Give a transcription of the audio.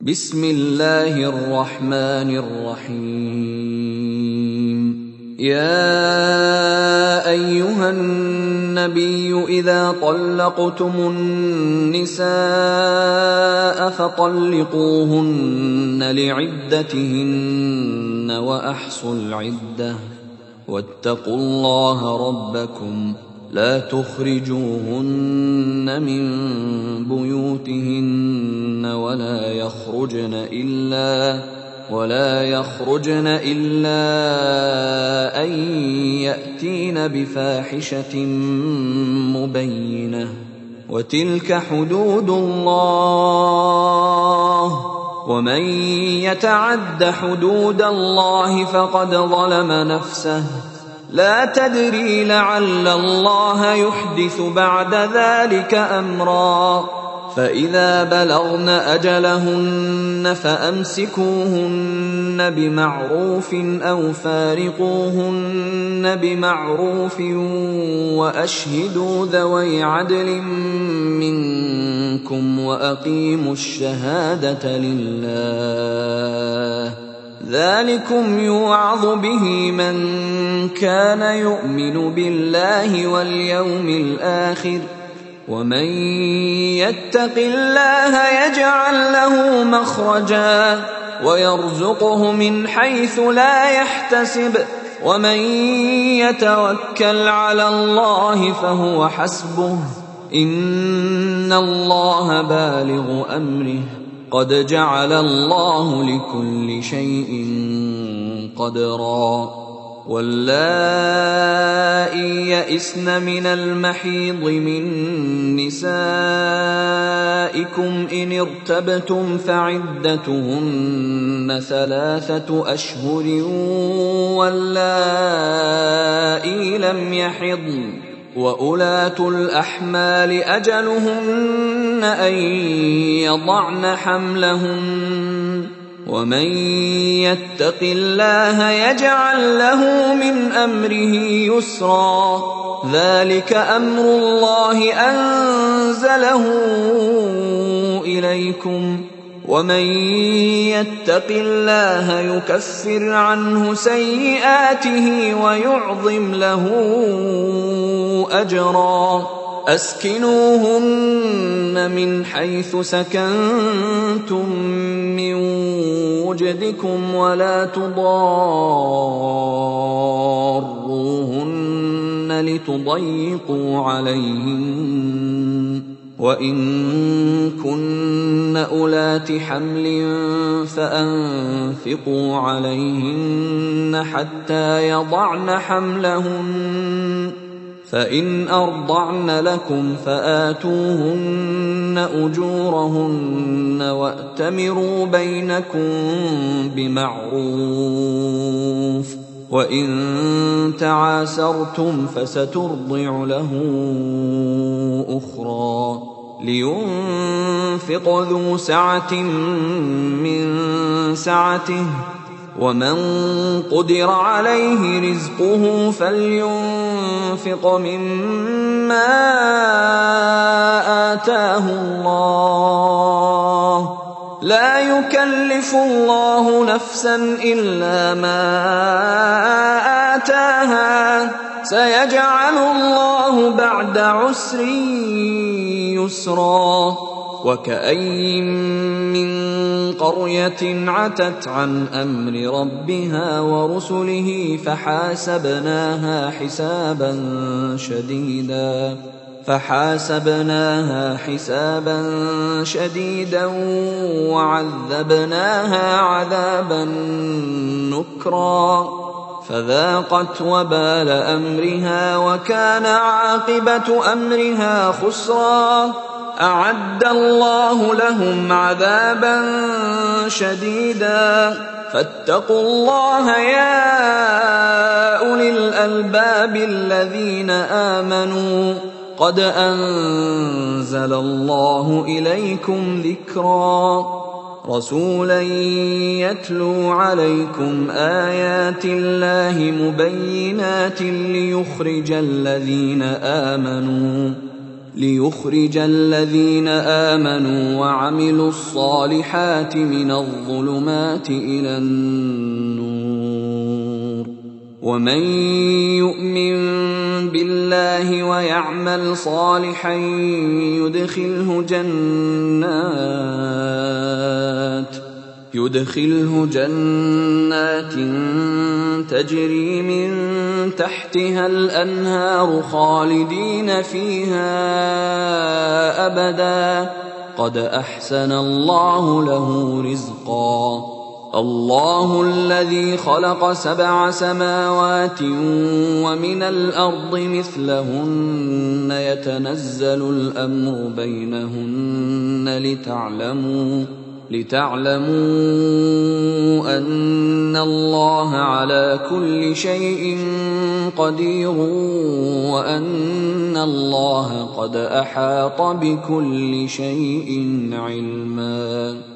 بسم الله الرحمن الرحيم. يا أيها النبي إذا طلقتم النساء فطلقوهن لعدتهن وأحصوا العدة واتقوا الله ربكم لا تخرجوهن من بيوتهن ولا يخرجن إلا أن يأتين بفاحشة مبينة وتلك حدود الله ومن يتعد حدود الله فقد ظلم نفسه لا تدري لعل الله يحدث بعد ذلك أمرا فإذا بلغن أجلهن فأمسكوهن بمعروف أو فارقوهن بمعروف وأشهدوا ذوي عدل منكم وأقيموا الشهادة لله ذلكم يوعظ به من كان يؤمن بالله واليوم الآخر ومن يتق الله يجعل له مخرجا ويرزقه من حيث لا يحتسب ومن يتوكل على الله فهو حسبه إن الله بالغ أمره قد جعل الله لكل شيء قدرا واللائي يئسن من المحيض من نسائكم إن ارتبتم فعدتهن 3 أشهر واللائي لم يحضن وأولاة الأحمال أجلهن أن يضعن حملهن ومن يتق الله يجعل له من أمره يسرا ذلك أمر الله أنزله إليكم ومن يتق الله يكفر عنه سيئاته ويعظم له أجرا أسكنوهن من حيث سكنتم من وجدكم ولا تضاروهن لتضيقوا عليهن وإن كن أولات حمل فأنفقوا عليهن حتى يضعن حملهن فإن أرضعن لكم فآتوهن أجورهن وأتمروا بينكم بمعروف وإن تعاسرتم فسترضع له أخرى لينفق ذو سعة من سعته ومن قدر عليه رزقه فلينفق مما آتاه الله لا يكلف الله نفسا إلا ما آتاها سيجعل الله بعد عسر يسرا وكأي من قرية عتت عن أمر ربها ورسله فحاسبناها حسابا شديدا وعذبناها عذابا نكرا فذاقت وبال أمرها وكان عاقبة أمرها خسرا أعد الله لهم عذابا شديدا فاتقوا الله يا أولي الألباب الذين آمنوا قد أنزل الله إليكم ذكرا رسولا يتلو عليكم آيات الله مبينات ليخرج الذين آمنوا ليخرج الذين آمنوا وعملوا الصالحات من الظلمات إلى النور. ومن يؤمن بالله ويعمل صالحا يدخله جنات تجري من تحتها الأنهار خالدين فيها أبدا قد أحسن الله له رزقا. الله الذي خلق 7 سماوات ومن الأرض مثلهن يتنزل الأمر بينهن لتعلموا أن الله على كل شيء قدير وأن الله قد أحاط بكل شيء علما.